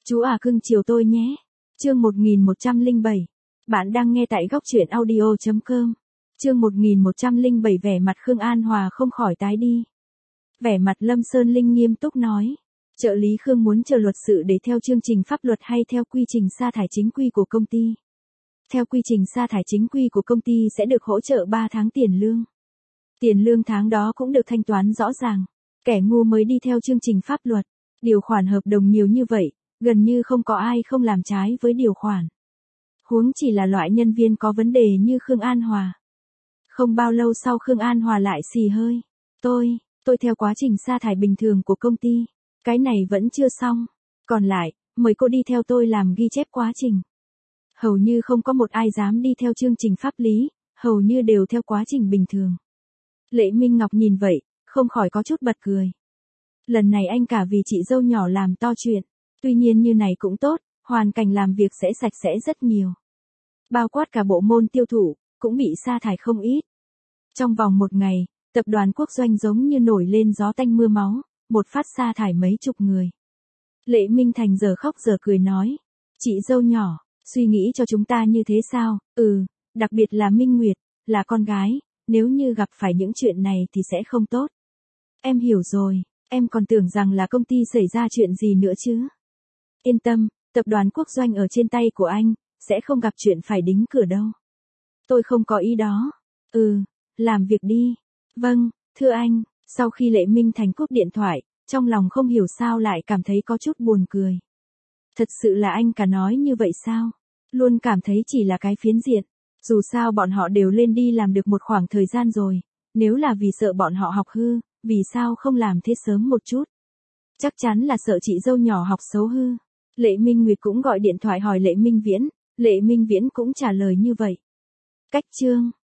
Chú à cưng chiều tôi nhé. Chương 1107. Bạn đang nghe tại góc truyện audio.com. Chương 1107 vẻ mặt Khương An Hòa không khỏi tái đi. Vẻ mặt Lâm Sơn Linh nghiêm túc nói. Trợ lý Khương muốn chờ luật sự để theo chương trình pháp luật hay theo quy trình sa thải chính quy của công ty. Theo quy trình sa thải chính quy của công ty sẽ được hỗ trợ 3 tháng tiền lương. Tiền lương tháng đó cũng được thanh toán rõ ràng. Kẻ ngu mới đi theo chương trình pháp luật. Điều khoản hợp đồng nhiều như vậy, gần như không có ai không làm trái với điều khoản. Huống chỉ là loại nhân viên có vấn đề như Khương An Hòa. Không bao lâu sau Khương An Hòa lại xì hơi. Tôi theo quá trình sa thải bình thường của công ty. Cái này vẫn chưa xong. Còn lại, mời cô đi theo tôi làm ghi chép quá trình. Hầu như không có một ai dám đi theo chương trình pháp lý, hầu như đều theo quá trình bình thường. Lệ Minh Ngọc nhìn vậy, không khỏi có chút bật cười. Lần này anh cả vì chị dâu nhỏ làm to chuyện. Tuy nhiên như này cũng tốt, hoàn cảnh làm việc sẽ sạch sẽ rất nhiều. Bao quát cả bộ môn tiêu thụ, cũng bị sa thải không ít. Trong vòng một ngày, tập đoàn Quốc Doanh giống như nổi lên gió tanh mưa máu, một phát sa thải mấy chục người. Lệ Minh Thành giờ khóc giờ cười nói. Chị dâu nhỏ, suy nghĩ cho chúng ta như thế sao? Đặc biệt là Minh Nguyệt, là con gái, nếu như gặp phải những chuyện này thì sẽ không tốt. Em hiểu rồi, em còn tưởng rằng là công ty xảy ra chuyện gì nữa chứ. Yên tâm, tập đoàn Quốc Doanh ở trên tay của anh, sẽ không gặp chuyện phải đính cửa đâu. Tôi không có ý đó. Làm việc đi. Vâng, thưa anh. Sau khi Lệ Minh Thành cúp điện thoại, trong lòng không hiểu sao lại cảm thấy có chút buồn cười. Thật sự là anh cả nói như vậy sao? Luôn cảm thấy chỉ là cái phiến diện. Dù sao bọn họ đều lên đi làm được một khoảng thời gian rồi. Nếu là vì sợ bọn họ học hư, vì sao không làm thế sớm một chút? Chắc chắn là sợ chị dâu nhỏ học xấu hư. Lệ Minh Nguyệt cũng gọi điện thoại hỏi Lệ Minh Viễn. Lệ Minh Viễn cũng trả lời như vậy. Cách chương.